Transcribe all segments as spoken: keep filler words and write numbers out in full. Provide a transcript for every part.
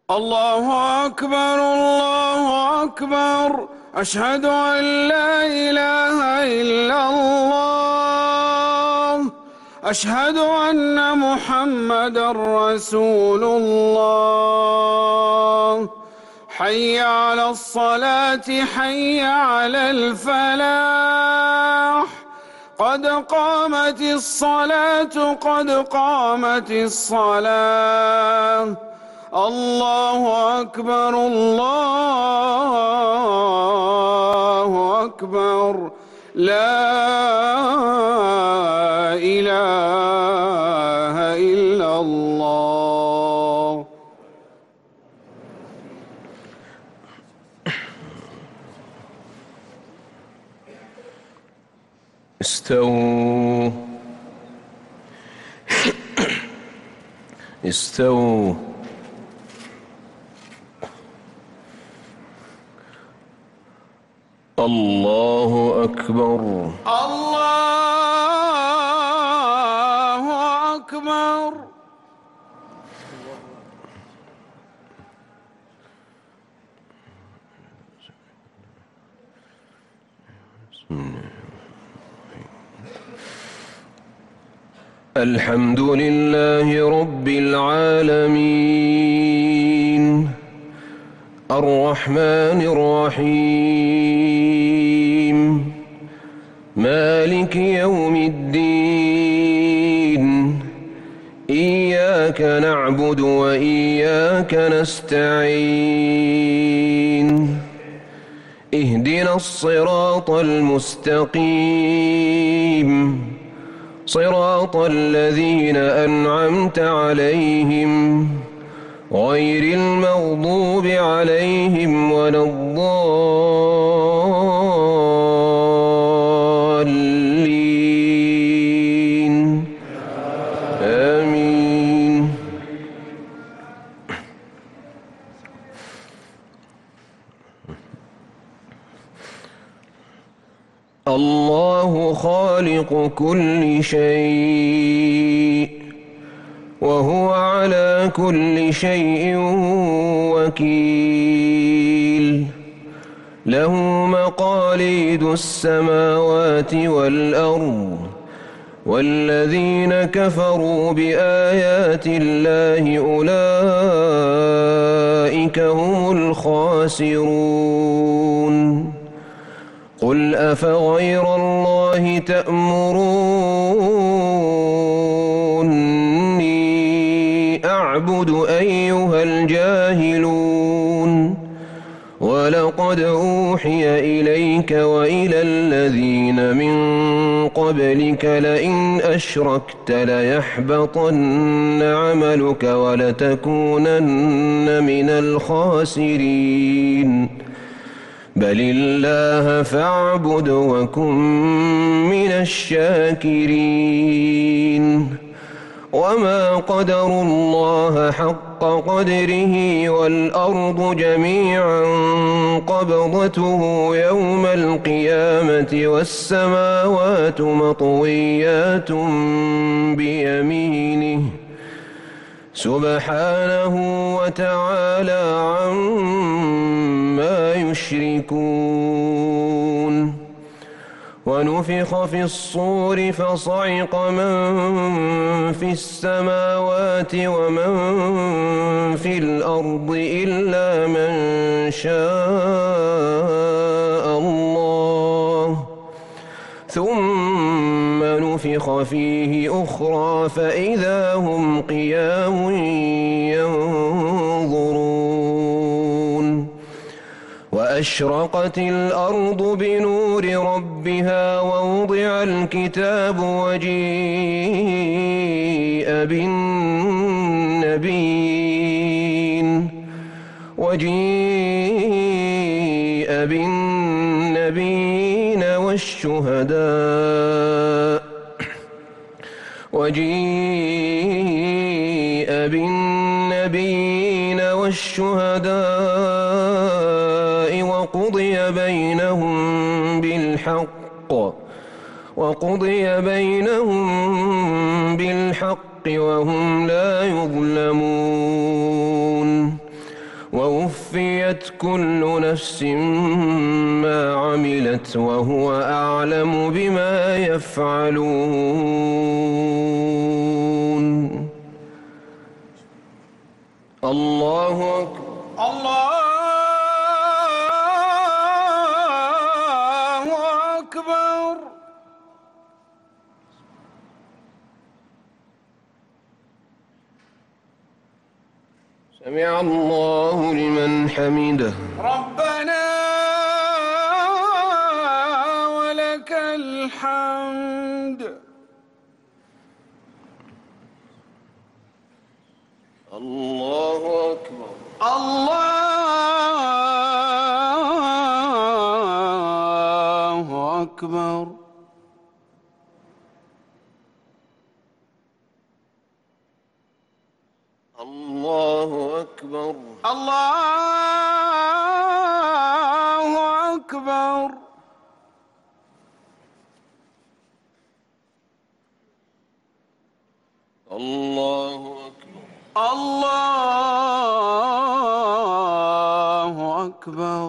الله أكبر الله أكبر. أشهد أن لا إله إلا الله. أشهد أن محمدًا رسول الله. حي على الصلاة حي على الفلاح. قد قامت الصلاة قد قامت الصلاة. الله أكبر الله أكبر. لا إله إلا الله. استووا استووا. الله أكبر الله أكبر. الحمد لله رب العالمين الرحمن الرحيم مالك يوم الدين. إياك نعبد وإياك نستعين. اهدنا الصراط المستقيم صراط الذين أنعمت عليهم غير المغضوب عليهم ولا الضالين. آمين. الله خالق كل شيء وهو على كل شيء وكيل. له مقاليد السماوات والأرض والذين كفروا بآيات الله أولئك هم الخاسرون. قل أفغير الله تأمروني أعبد أيها الجاهلون؟ ولقد أوحي إليك وإلى الذين من قبلك لئن أشركت ليحبطن عملك ولتكونن من الخاسرين. بل الله فاعبد وكن من الشاكرين. وما قدروا الله حق قدره والأرض جميعا قبضته يوم القيامة والسماوات مطويات بيمينه سبحانه وتعالى عما يشركون. ونفخ في الصور فصعق من في السماوات ومن في الأرض إلا من شاء الله ثم نفخ فيه أخرى فإذا هم قيام ينظرون. وأشرقت الأرض بنور ربها ووضع الكتاب وجيء بالنبيين وجيء بالنبيين والشهداء وجيء بالنبيين والشهداء وقضي بينهم بالحق وقضي بينهم بالحق وهم لا يظلمون. ووفيت كل نفس ما عملت وهو أعلم بما يفعلون. الله أكبر. الله أكبر. سمع الله لمن حمده. ربنا ولك الحمد. الله أكبر. الله أكبر. الله أكبر. الله أكبر. الله أكبر. الله أكبر.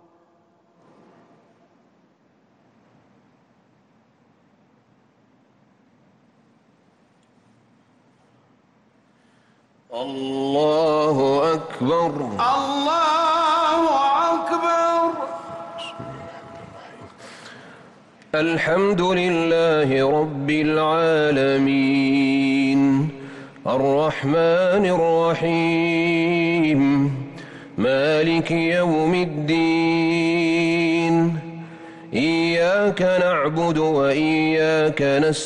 الله أكبر. الله أكبر. الحمد لله رب العالمين الرحمن الرحيم مالك يوم الدين إياك نعبد وإياك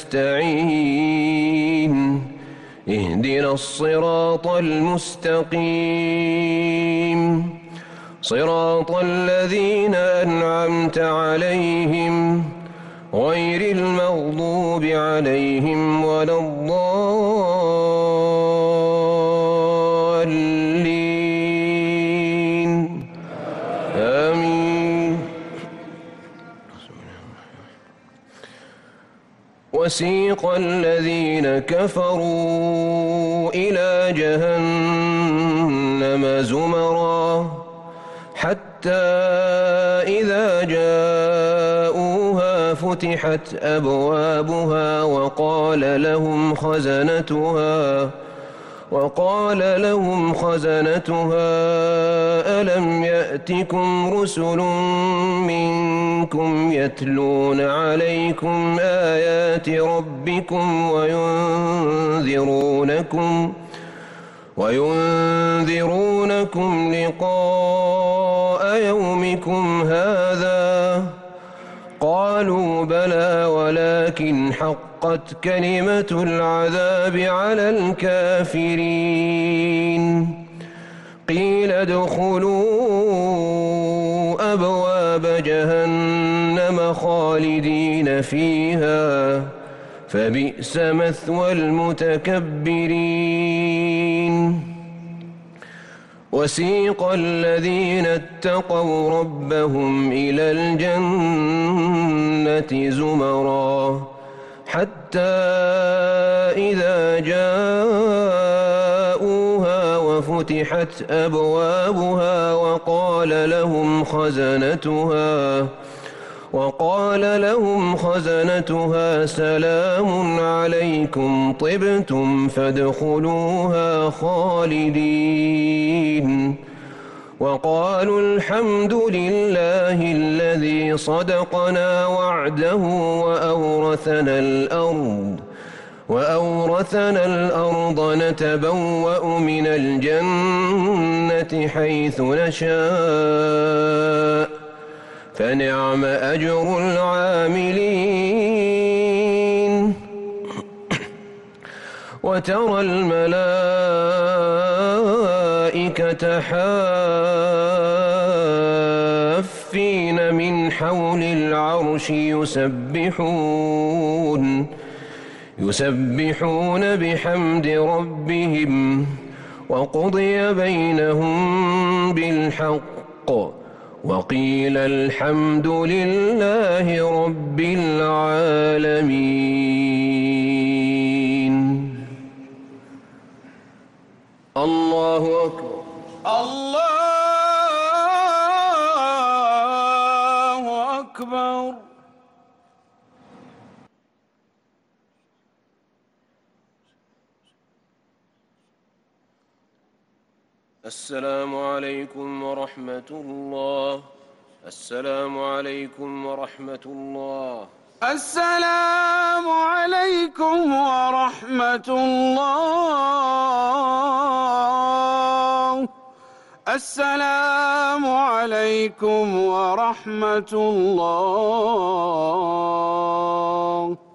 نستعين اهدنا الصراط المستقيم صراط الذين أنعمت عليهم غير المغضوب عليهم ولا الضالين آمين. وسيق الذين كفروا إلى جهنم زمرا حتى إذا جاءوها فتحت أبوابها وقال لهم خزنتها وقال لهم خزنتها ألم يأتكم رسل منكم يتلون عليكم آيات ربكم وينذرونكم وينذرونكم لقاء يومكم هذا قالوا بلى ولكن حقت كلمة العذاب على الكافرين قيل ادخلوا أبواب جهنم خالدين فيها فبئس مثوى المتكبرين. وسيق الذين اتقوا ربهم إلى الجنة زمرا حتى إذا جاءوها وفتحت أبوابها وقال لهم خزنتها وقال لهم خزنتها سلام عليكم طبتم فادخلوها خالدين وقالوا الحمد لله الذي صدقنا وعده وأورثنا الأرض وأورثنا الأرض نتبوأ من الجنة حيث نشاء فنعم أجر العاملين. وترى الملائكة حافين من حول العرش يسبحون يسبحون بحمد ربهم وقضي بينهم بالحق وقيل الحمد لله رب العالمين. الله أكبر. الله أكبر. السلام عليكم ورحمة الله. السلام عليكم ورحمة الله. السلام عليكم ورحمة الله. السلام عليكم ورحمة الله.